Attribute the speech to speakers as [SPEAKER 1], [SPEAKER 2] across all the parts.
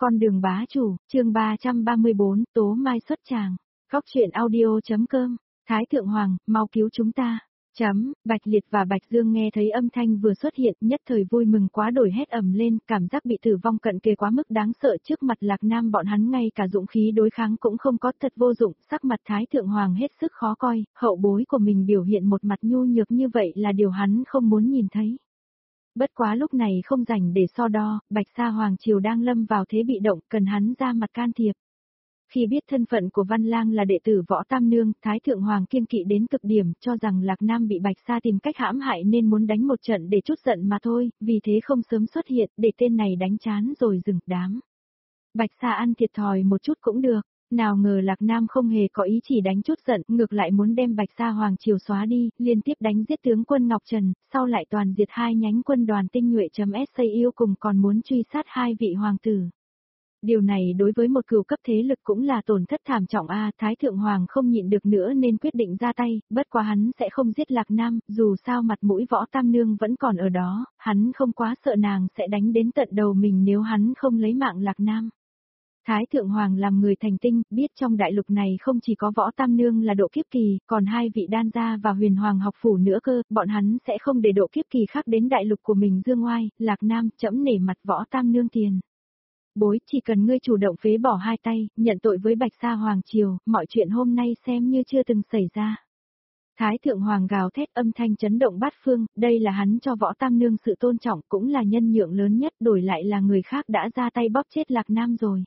[SPEAKER 1] Con đường bá chủ, chương 334, Tố Mai xuất tràng. Góc truyện audio.com. Thái Thượng Hoàng, mau cứu chúng ta. Bạch Liệt và Bạch Dương nghe thấy âm thanh vừa xuất hiện, nhất thời vui mừng quá đổi hét ầm lên, cảm giác bị tử vong cận kề quá mức đáng sợ trước mặt Lạc Nam bọn hắn ngay cả dũng khí đối kháng cũng không có, thật vô dụng, sắc mặt Thái Thượng Hoàng hết sức khó coi, hậu bối của mình biểu hiện một mặt nhu nhược như vậy là điều hắn không muốn nhìn thấy. Bất quá lúc này không rảnh để so đo, Bạch Sa Hoàng Triều đang lâm vào thế bị động, cần hắn ra mặt can thiệp. Khi biết thân phận của Văn Lang là đệ tử Võ Tam Nương, Thái Thượng Hoàng kiêng kỵ đến cực điểm, cho rằng Lạc Nam bị Bạch Sa tìm cách hãm hại nên muốn đánh một trận để trút giận mà thôi, vì thế không sớm xuất hiện, để tên này đánh chán rồi dừng đám. Bạch Sa ăn thiệt thòi một chút cũng được, nào ngờ Lạc Nam không hề có ý chỉ đánh trút giận, ngược lại muốn đem Bạch Sa Hoàng Triều xóa đi, liên tiếp đánh giết tướng quân Ngọc Trần, sau lại toàn diệt hai nhánh quân đoàn tinh nhuệ.sa yêu cùng còn muốn truy sát hai vị hoàng tử. Điều này đối với một cửu cấp thế lực cũng là tổn thất thảm trọng a. Thái Thượng Hoàng không nhịn được nữa nên quyết định ra tay, bất quá hắn sẽ không giết Lạc Nam, dù sao mặt mũi Võ Tam Nương vẫn còn ở đó, hắn không quá sợ nàng sẽ đánh đến tận đầu mình nếu hắn không lấy mạng Lạc Nam. Thái Thượng Hoàng làm người thành tinh, biết trong đại lục này không chỉ có Võ Tam Nương là độ kiếp kỳ, còn hai vị đan gia và Huyền Hoàng học phủ nữa cơ, bọn hắn sẽ không để độ kiếp kỳ khác đến đại lục của mình dương oai. Lạc Nam, trẫm nể mặt Võ Tam Nương tiền bối, chỉ cần ngươi chủ động phế bỏ hai tay, nhận tội với Bạch Sa Hoàng Triều, mọi chuyện hôm nay xem như chưa từng xảy ra. Thái Thượng Hoàng gào thét, âm thanh chấn động bát phương, đây là hắn cho Võ Tam Nương sự tôn trọng, cũng là nhân nhượng lớn nhất, đổi lại là người khác đã ra tay bóp chết Lạc Nam rồi.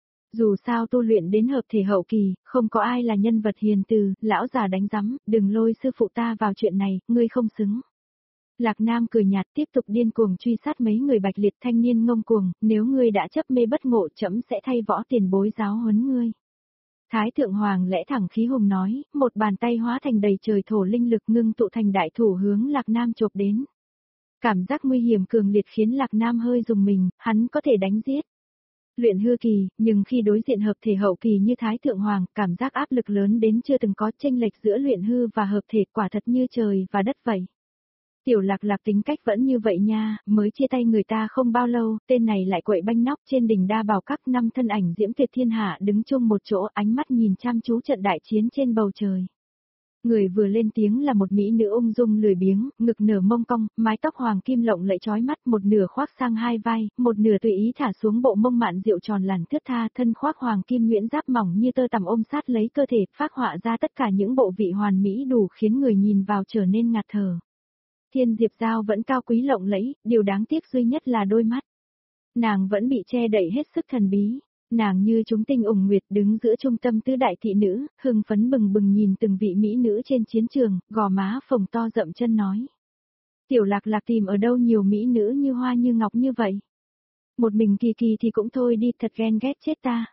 [SPEAKER 1] Dù sao tu luyện đến hợp thể hậu kỳ, không có ai là nhân vật hiền từ, lão già đánh rắm, đừng lôi sư phụ ta vào chuyện này, ngươi không xứng. Lạc Nam cười nhạt tiếp tục điên cuồng truy sát mấy người Bạch Liệt, thanh niên ngông cuồng, nếu ngươi đã chấp mê bất ngộ trẫm sẽ thay Võ tiền bối giáo huấn ngươi. Thái Thượng Hoàng lẽ thẳng khí hùng nói, một bàn tay hóa thành đầy trời thổ linh lực ngưng tụ thành đại thủ hướng Lạc Nam chộp đến. Cảm giác nguy hiểm cường liệt khiến Lạc Nam hơi rùng mình, hắn có thể đánh giết luyện hư kỳ, nhưng khi đối diện hợp thể hậu kỳ như Thái Thượng Hoàng, cảm giác áp lực lớn đến chưa từng có, chênh lệch giữa luyện hư và hợp thể quả thật như trời và đất vậy. Tiểu Lạc Lạc tính cách vẫn như vậy nha, mới chia tay người ta không bao lâu, tên này lại quậy banh nóc trên đỉnh Đa Bảo Các, năm thân ảnh diễm tuyệt thiên hạ đứng chung một chỗ, ánh mắt nhìn chăm chú trận đại chiến trên bầu trời. Người vừa lên tiếng là một mỹ nữ ung dung lười biếng, ngực nở mông cong, mái tóc hoàng kim lộng lẫy chói mắt, một nửa khoác sang hai vai, một nửa tùy ý thả xuống bộ mông mạn rượu tròn làn thướt tha, thân khoác hoàng kim nhuyễn giáp mỏng như tơ tằm ôm sát lấy cơ thể, phác họa ra tất cả những bộ vị hoàn mỹ đủ khiến người nhìn vào trở nên ngạt thở. Thiên Diệp Giao vẫn cao quý lộng lẫy, điều đáng tiếc duy nhất là đôi mắt. Nàng vẫn bị che đậy hết sức thần bí. Nàng như chúng tinh ủng nguyệt đứng giữa trung tâm tứ đại thị nữ, hưng phấn bừng bừng nhìn từng vị mỹ nữ trên chiến trường, gò má phồng to dậm chân nói. Tiểu Lạc Lạc tìm ở đâu nhiều mỹ nữ như hoa như ngọc như vậy? Một mình Kỳ Kỳ thì cũng thôi đi, thật ghen ghét chết ta.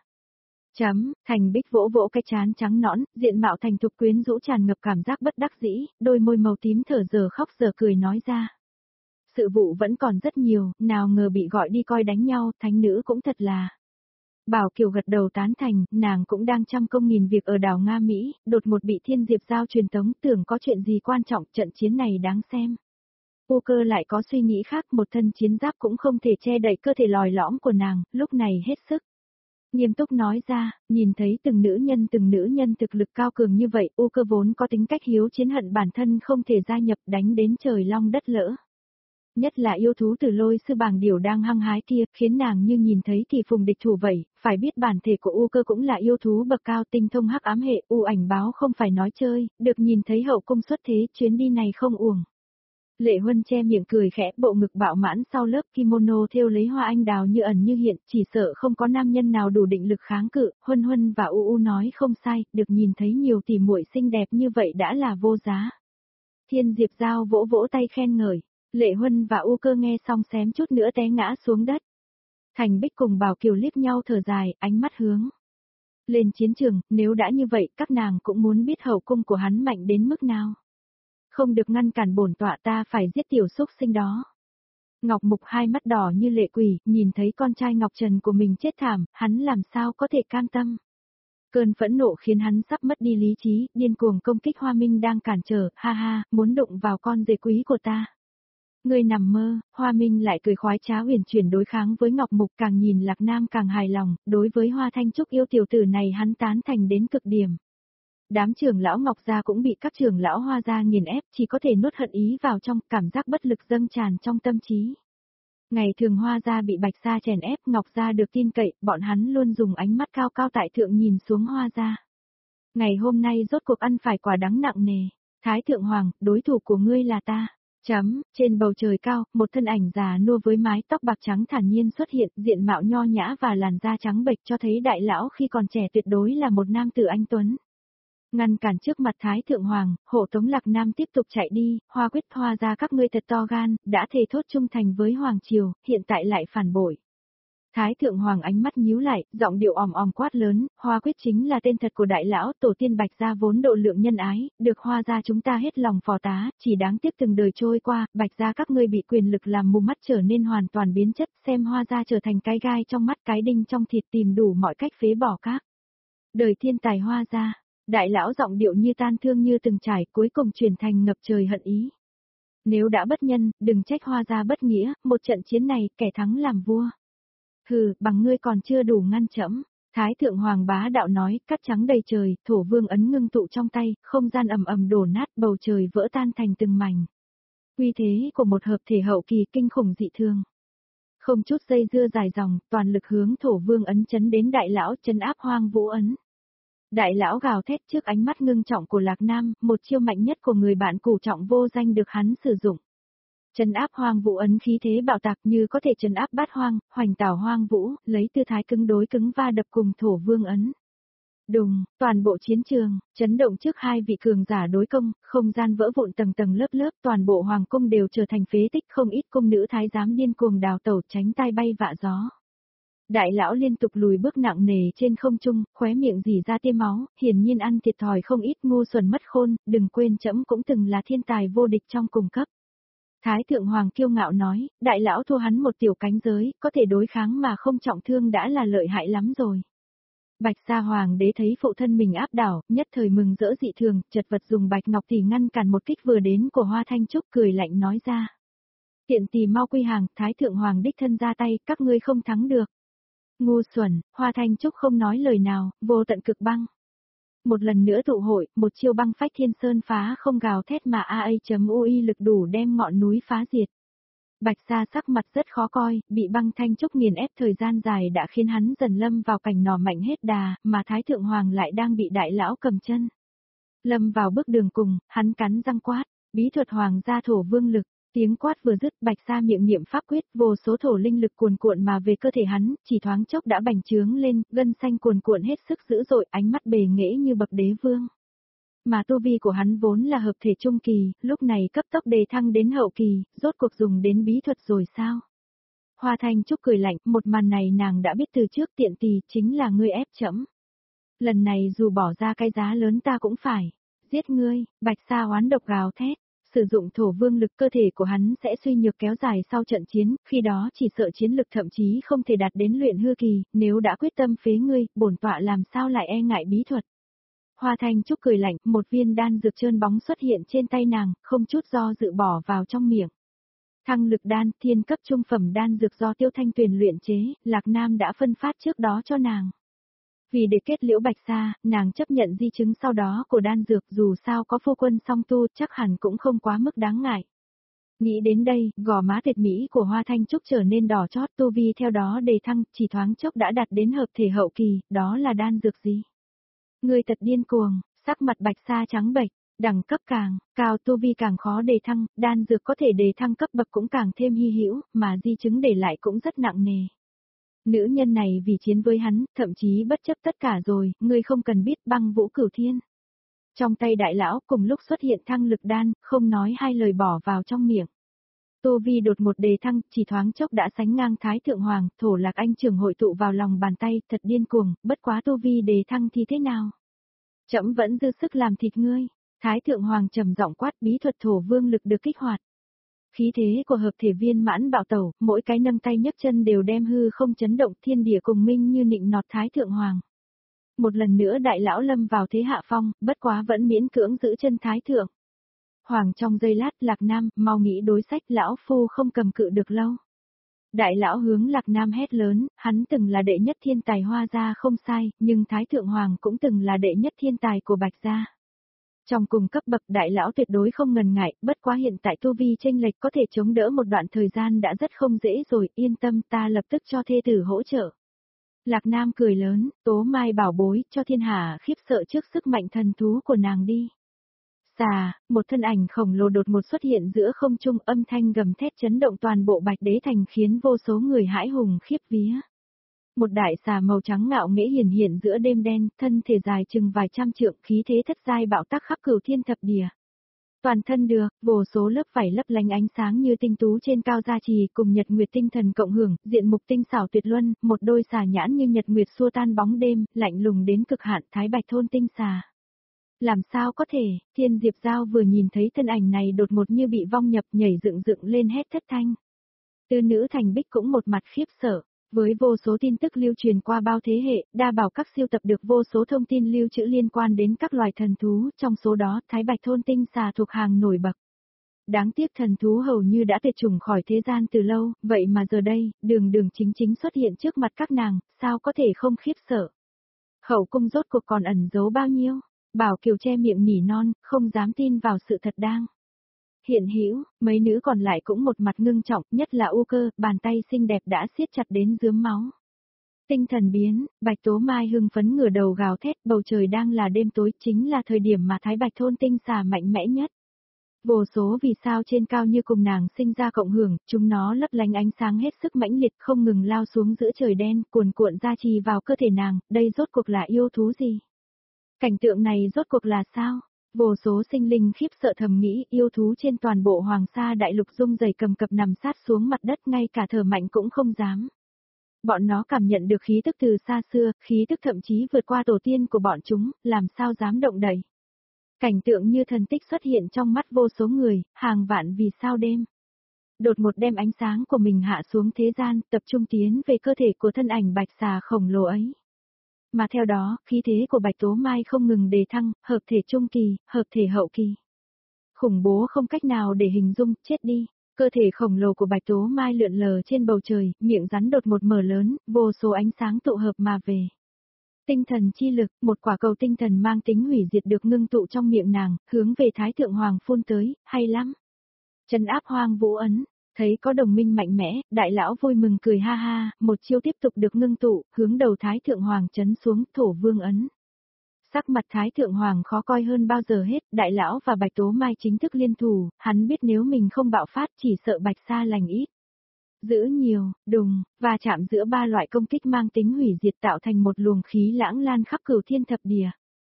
[SPEAKER 1] Thành Bích vỗ vỗ cái trán trắng nõn, diện mạo thành thục quyến rũ tràn ngập cảm giác bất đắc dĩ, đôi môi màu tím thở giờ khóc giờ cười nói ra. Sự vụ vẫn còn rất nhiều, nào ngờ bị gọi đi coi đánh nhau, thánh nữ cũng thật là. Bảo Kiều gật đầu tán thành, nàng cũng đang trăm công nghìn việc ở đảo Nga Mỹ, đột ngột bị Thiên Diệp Giao truyền tống, tưởng có chuyện gì quan trọng, trận chiến này đáng xem. U Cơ lại có suy nghĩ khác, một thân chiến giáp cũng không thể che đậy cơ thể lòi lõm của nàng, lúc này hết sức nghiêm túc nói ra, nhìn thấy từng nữ nhân thực lực cao cường như vậy, U Cơ vốn có tính cách hiếu chiến hận bản thân không thể gia nhập, đánh đến trời long đất lỡ. Nhất là yêu thú Tử Lôi sư bàng điểu đang hăng hái kia, khiến nàng như nhìn thấy kỳ phùng địch thủ vậy, phải biết bản thể của U Cơ cũng là yêu thú bậc cao, tinh thông hắc ám hệ, U Ảnh báo không phải nói chơi, được nhìn thấy hậu cung xuất thế, chuyến đi này không uổng. Lệ Huân che miệng cười khẽ, bộ ngực bạo mãn sau lớp kimono thêu lấy hoa anh đào như ẩn như hiện, chỉ sợ không có nam nhân nào đủ định lực kháng cự. Huân và U nói không sai, được nhìn thấy nhiều tỷ muội xinh đẹp như vậy đã là vô giá. Thiên Diệp Giao vỗ vỗ tay khen ngợi. Lệ Huân và U Cơ nghe xong xém chút nữa té ngã xuống đất. Thành Bích cùng Bảo Kiều liếc nhau thở dài, ánh mắt hướng lên chiến trường, nếu đã như vậy, các nàng cũng muốn biết hậu cung của hắn mạnh đến mức nào. Không được ngăn cản bổn tọa, ta phải giết tiểu xúc sinh đó. Ngọc Mục hai mắt đỏ như lệ quỷ, nhìn thấy con trai Ngọc Trần của mình chết thảm, hắn làm sao có thể cam tâm. Cơn phẫn nộ khiến hắn sắp mất đi lý trí, điên cuồng công kích Hoa Minh đang cản trở, ha ha, muốn đụng vào con rể quý của ta. Ngươi nằm mơ, Hoa Minh lại cười khoái trá huyền chuyển đối kháng với Ngọc Mục, càng nhìn Lạc Nam càng hài lòng, đối với Hoa Thanh Trúc yêu tiểu tử này hắn tán thành đến cực điểm. Đám trưởng lão Ngọc gia cũng bị các trưởng lão Hoa gia nghiền ép, chỉ có thể nuốt hận ý vào trong, cảm giác bất lực dâng tràn trong tâm trí. Ngày thường Hoa gia bị Bạch gia chèn ép, Ngọc gia được tin cậy, bọn hắn luôn dùng ánh mắt cao cao tại thượng nhìn xuống Hoa gia. Ngày hôm nay rốt cuộc ăn phải quả đắng nặng nề. Thái thượng hoàng, đối thủ của ngươi là ta. Trên bầu trời cao, một thân ảnh già nua với mái tóc bạc trắng thản nhiên xuất hiện, diện mạo nho nhã và làn da trắng bệch cho thấy đại lão khi còn trẻ tuyệt đối là một nam tử anh tuấn. Ngăn cản trước mặt Thái thượng hoàng, hộ tống Lạc Nam tiếp tục chạy đi, Hoa quyết Hoa ra các ngươi thật to gan, đã thề thốt trung thành với hoàng triều, hiện tại lại phản bội. Thái thượng hoàng ánh mắt nhíu lại, giọng điệu òm òm quát lớn, Hoa quyết chính là tên thật của đại lão, tổ tiên Bạch gia vốn độ lượng nhân ái, được Hoa gia chúng ta hết lòng phò tá, chỉ đáng tiếc từng đời trôi qua, Bạch gia các ngươi bị quyền lực làm mù mắt trở nên hoàn toàn biến chất, xem Hoa gia trở thành cái gai trong mắt, cái đinh trong thịt, tìm đủ mọi cách phế bỏ các đời thiên tài Hoa gia. Đại lão giọng điệu như tan thương như từng trải, cuối cùng chuyển thành ngập trời hận ý. Nếu đã bất nhân, đừng trách Hoa gia bất nghĩa, một trận chiến này, kẻ thắng làm vua. Hừ, bằng ngươi còn chưa đủ ngăn trẫm. Thái thượng hoàng bá đạo nói, cát trắng đầy trời, thổ vương ấn ngưng tụ trong tay, không gian ầm ầm đổ nát, bầu trời vỡ tan thành từng mảnh. Uy thế của một hợp thể hậu kỳ kinh khủng dị thường. Không chút dây dưa dài dòng, toàn lực hướng thổ vương ấn chấn đến đại lão, chấn áp hoang vũ ấn. Đại lão gào thét trước ánh mắt ngưng trọng của Lạc Nam, một chiêu mạnh nhất của người bạn cửu trọng vô danh được hắn sử dụng. Trấn áp hoang vũ ấn khí thế bạo tạc như có thể trấn áp bát hoang, hoành tảo hoang vũ, lấy tư thái cứng đối cứng va đập cùng thổ vương ấn. Đùng, toàn bộ chiến trường, chấn động trước hai vị cường giả đối công, không gian vỡ vụn tầng tầng lớp lớp, toàn bộ hoàng cung đều trở thành phế tích, không ít cung nữ thái giám điên cuồng đào tẩu tránh tai bay vạ gió. Đại lão liên tục lùi bước nặng nề trên không trung, khóe miệng rỉ ra tia máu, hiển nhiên ăn thiệt thòi không ít, ngu xuẩn mất khôn, đừng quên trẫm cũng từng là thiên tài vô địch trong cùng cấp. Thái thượng hoàng kiêu ngạo nói, đại lão thua hắn một tiểu cánh giới, có thể đối kháng mà không trọng thương đã là lợi hại lắm rồi. Bạch Sa hoàng đế thấy phụ thân mình áp đảo, nhất thời mừng rỡ dị thường, chật vật dùng bạch ngọc tỷ ngăn cản một kích vừa đến của Hoa Thanh Trúc, cười lạnh nói ra. Tiện tỷ mau quy hàng, thái thượng hoàng đích thân ra tay, các ngươi không thắng được. Ngu xuẩn, Hoa Thanh Trúc không nói lời nào, vô tận cực băng. Một lần nữa tụ hội, một chiêu băng phách thiên sơn phá không gào thét mà AI.UI lực đủ đem ngọn núi phá diệt. Bạch Sa sắc mặt rất khó coi, bị băng Thanh Trúc nghiền ép thời gian dài đã khiến hắn dần lâm vào cảnh nỏ mạnh hết đà, mà Thái Thượng Hoàng lại đang bị đại lão cầm chân. Lâm vào bước đường cùng, hắn cắn răng quát, bí thuật hoàng gia thổ vương lực. Tiếng quát vừa dứt, Bạch Sa miệng niệm pháp quyết, vô số thổ linh lực cuồn cuộn mà về cơ thể hắn, chỉ thoáng chốc đã bành trướng lên, gân xanh cuồn cuộn hết sức dữ dội, ánh mắt bề nghệ như bậc đế vương. Mà tu vi của hắn vốn là hợp thể trung kỳ, lúc này cấp tốc đề thăng đến hậu kỳ, rốt cuộc dùng đến bí thuật rồi sao? Hoa Thanh Trúc cười lạnh, một màn này nàng đã biết từ trước, tiện tỳ, chính là ngươi ép trẫm. Lần này dù bỏ ra cái giá lớn ta cũng phải giết ngươi. Bạch Sa oán độc gào thét. Sử dụng thổ vương lực, cơ thể của hắn sẽ suy nhược kéo dài sau trận chiến, khi đó chỉ sợ chiến lực thậm chí không thể đạt đến luyện hư kỳ, nếu đã quyết tâm phế ngươi, bổn tọa làm sao lại e ngại bí thuật. Hoa Thanh Trúc cười lạnh, một viên đan dược trơn bóng xuất hiện trên tay nàng, không chút do dự bỏ vào trong miệng. Thăng lực đan, thiên cấp trung phẩm đan dược do Tiêu Thanh Tuyền luyện chế, Lạc Nam đã phân phát trước đó cho nàng. Vì để kết liễu Bạch Sa, nàng chấp nhận di chứng sau đó của đan dược, dù sao có phu quân song tu chắc hẳn cũng không quá mức đáng ngại. Nghĩ đến đây, gò má tuyệt mỹ của Hoa Thanh Trúc trở nên đỏ chót, tu vi theo đó đề thăng, chỉ thoáng chốc đã đạt đến hợp thể hậu kỳ, đó là đan dược gì? Người thật điên cuồng, sắc mặt Bạch Sa trắng bệch, đẳng cấp càng cao tu vi càng khó đề thăng, đan dược có thể đề thăng cấp bậc cũng càng thêm hy hữu, mà di chứng để lại cũng rất nặng nề. Nữ nhân này vì chiến với hắn, thậm chí bất chấp tất cả rồi, ngươi không cần biết băng vũ cửu thiên. Trong tay đại lão cùng lúc xuất hiện thăng lực đan, không nói hai lời bỏ vào trong miệng. Tu vi đột một đề thăng, chỉ thoáng chốc đã sánh ngang Thái Thượng Hoàng, Thổ Lạc Anh trưởng hội tụ vào lòng bàn tay, thật điên cuồng, bất quá tu vi đề thăng thì thế nào? Trẫm vẫn dư sức làm thịt ngươi. Thái Thượng Hoàng trầm giọng quát, bí thuật thổ vương lực được kích hoạt. Khí thế của hợp thể viên mãn bạo tẩu, mỗi cái nâng tay nhấc chân đều đem hư không chấn động, thiên địa cùng minh như nịnh nọt Thái Thượng Hoàng. Một lần nữa đại lão lâm vào thế hạ phong, bất quá vẫn miễn cưỡng giữ chân Thái Thượng Hoàng trong giây lát, Lạc Nam, mau nghĩ đối sách, lão phu không cầm cự được lâu. Đại lão hướng Lạc Nam hét lớn, hắn từng là đệ nhất thiên tài Hoa gia không sai, nhưng Thái Thượng Hoàng cũng từng là đệ nhất thiên tài của Bạch gia. Trong cùng cấp bậc đại lão tuyệt đối không ngần ngại, bất quá hiện tại tu vi chênh lệch có thể chống đỡ một đoạn thời gian đã rất không dễ rồi, yên tâm ta lập tức cho thê tử hỗ trợ. Lạc Nam cười lớn, Tố Mai bảo bối, cho thiên hạ khiếp sợ trước sức mạnh thần thú của nàng đi. Xà, một thân ảnh khổng lồ đột ngột xuất hiện giữa không trung, âm thanh gầm thét chấn động toàn bộ Bạch Đế Thành khiến vô số người hãi hùng khiếp vía. Một đại xà màu trắng ngạo nghễ hiển hiện giữa đêm đen, thân thể dài chừng vài trăm trượng, khí thế thất giai bạo tác khắp cửu thiên thập địa. Toàn thân được, vô số lớp vảy lấp lánh ánh sáng như tinh tú trên cao gia trì, cùng nhật nguyệt tinh thần cộng hưởng, diện mục tinh xảo tuyệt luân, một đôi xà nhãn như nhật nguyệt xua tan bóng đêm, lạnh lùng đến cực hạn, Thái Bạch thôn tinh xà. Làm sao có thể, Thiên Diệp Giao vừa nhìn thấy thân ảnh này đột ngột như bị vong nhập, nhảy dựng dựng lên hét thất thanh. Tư nữ Thành Bích cũng một mặt khiếp sợ. Với vô số tin tức lưu truyền qua bao thế hệ, đa bảo các siêu tập được vô số thông tin lưu trữ liên quan đến các loài thần thú, trong số đó Thái Bạch thôn tinh xà thuộc hàng nổi bật. Đáng tiếc thần thú hầu như đã tuyệt chủng khỏi thế gian từ lâu, vậy mà giờ đây, đường đường chính chính xuất hiện trước mặt các nàng, sao có thể không khiếp sợ. Hậu cung rốt cuộc còn ẩn giấu bao nhiêu? Bảo Kiều che miệng nỉ non, không dám tin vào sự thật đang hiện hữu, mấy nữ còn lại cũng một mặt ngưng trọng, nhất là U Cơ, bàn tay xinh đẹp đã siết chặt đến rướm máu. Tinh thần biến, Bạch Tố Mai hưng phấn ngửa đầu gào thét, bầu trời đang là đêm tối, chính là thời điểm mà Thái Bạch thôn tinh xà mạnh mẽ nhất. Vô số vì sao trên cao như cùng nàng sinh ra cộng hưởng, chúng nó lấp lánh ánh sáng hết sức mãnh liệt, không ngừng lao xuống giữa trời đen, cuồn cuộn ra trì vào cơ thể nàng, đây rốt cuộc là yêu thú gì? Cảnh tượng này rốt cuộc là sao? Vô số sinh linh khiếp sợ thầm nghĩ, yêu thú trên toàn bộ Hoàng Sa đại lục rung rẩy cầm cập nằm sát xuống mặt đất, ngay cả thở mạnh cũng không dám. Bọn nó cảm nhận được khí tức từ xa xưa, khí tức thậm chí vượt qua tổ tiên của bọn chúng, làm sao dám động đậy. Cảnh tượng như thần tích xuất hiện trong mắt vô số người, hàng vạn vì sao đêm. Đột một đem ánh sáng của mình hạ xuống thế gian, tập trung tiến về cơ thể của thân ảnh bạch xà khổng lồ ấy. Mà theo đó, khí thế của Bạch Tố Mai không ngừng đề thăng, hợp thể trung kỳ, hợp thể hậu kỳ. Khủng bố không cách nào để hình dung, chết đi. Cơ thể khổng lồ của Bạch Tố Mai lượn lờ trên bầu trời, miệng rắn đột một mở lớn, vô số ánh sáng tụ hợp mà về. Tinh thần chi lực, một quả cầu tinh thần mang tính hủy diệt được ngưng tụ trong miệng nàng, hướng về Thái Thượng Hoàng phun tới, hay lắm. Trấn áp Hoang Vũ ấn. Thấy có đồng minh mạnh mẽ, đại lão vui mừng cười ha ha, một chiêu tiếp tục được ngưng tụ, hướng đầu Thái Thượng Hoàng chấn xuống, Thổ Vương ấn. Sắc mặt Thái Thượng Hoàng khó coi hơn bao giờ hết, đại lão và Bạch Tố Mai chính thức liên thủ, hắn biết nếu mình không bạo phát chỉ sợ Bạch Sa lành ít. Giữ nhiều, đùng, và chạm giữa ba loại công kích mang tính hủy diệt tạo thành một luồng khí lãng lan khắp cửu thiên thập địa.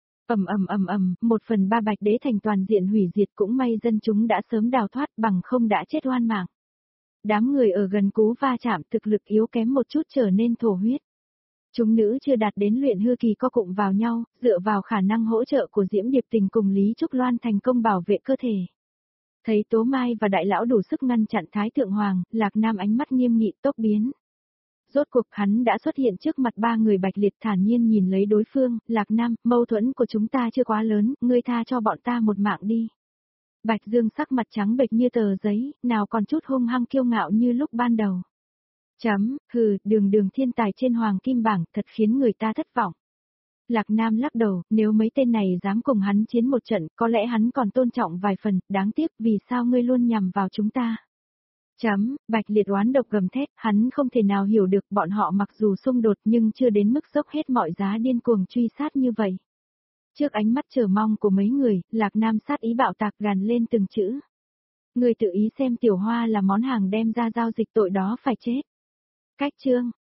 [SPEAKER 1] Ầm, 1/3 Bạch Đế Thành toàn diện hủy diệt, cũng may dân chúng đã sớm đào thoát, bằng không đã chết oan mạng. Đám người ở gần cú va chạm thực lực yếu kém một chút trở nên thổ huyết. Chúng nữ chưa đạt đến luyện hư kỳ co cụm vào nhau, dựa vào khả năng hỗ trợ của Diễm Điệp Tình cùng Lý Trúc Loan thành công bảo vệ cơ thể. Thấy Tố Mai và đại lão đủ sức ngăn chặn Thái Thượng Hoàng, Lạc Nam ánh mắt nghiêm nghị tốc biến. Rốt cuộc hắn đã xuất hiện trước mặt ba người Bạch Liệt, thản nhiên nhìn lấy đối phương, Lạc Nam, mâu thuẫn của chúng ta chưa quá lớn, ngươi tha cho bọn ta một mạng đi. Bạch Dương sắc mặt trắng bệch như tờ giấy, nào còn chút hung hăng kiêu ngạo như lúc ban đầu. Đường thiên tài trên hoàng kim bảng thật khiến người ta thất vọng. Lạc Nam lắc đầu, nếu mấy tên này dám cùng hắn chiến một trận, có lẽ hắn còn tôn trọng vài phần, đáng tiếc vì sao ngươi luôn nhằm vào chúng ta. Bạch Liệt oán độc gầm thét, hắn không thể nào hiểu được bọn họ mặc dù xung đột nhưng chưa đến mức dốc hết mọi giá điên cuồng truy sát như vậy. Trước ánh mắt chờ mong của mấy người, Lạc Nam sát ý bạo tạc gằn lên từng chữ. Người tự ý xem Tiểu Hoa là món hàng đem ra giao dịch, tội đó phải chết. Cách chương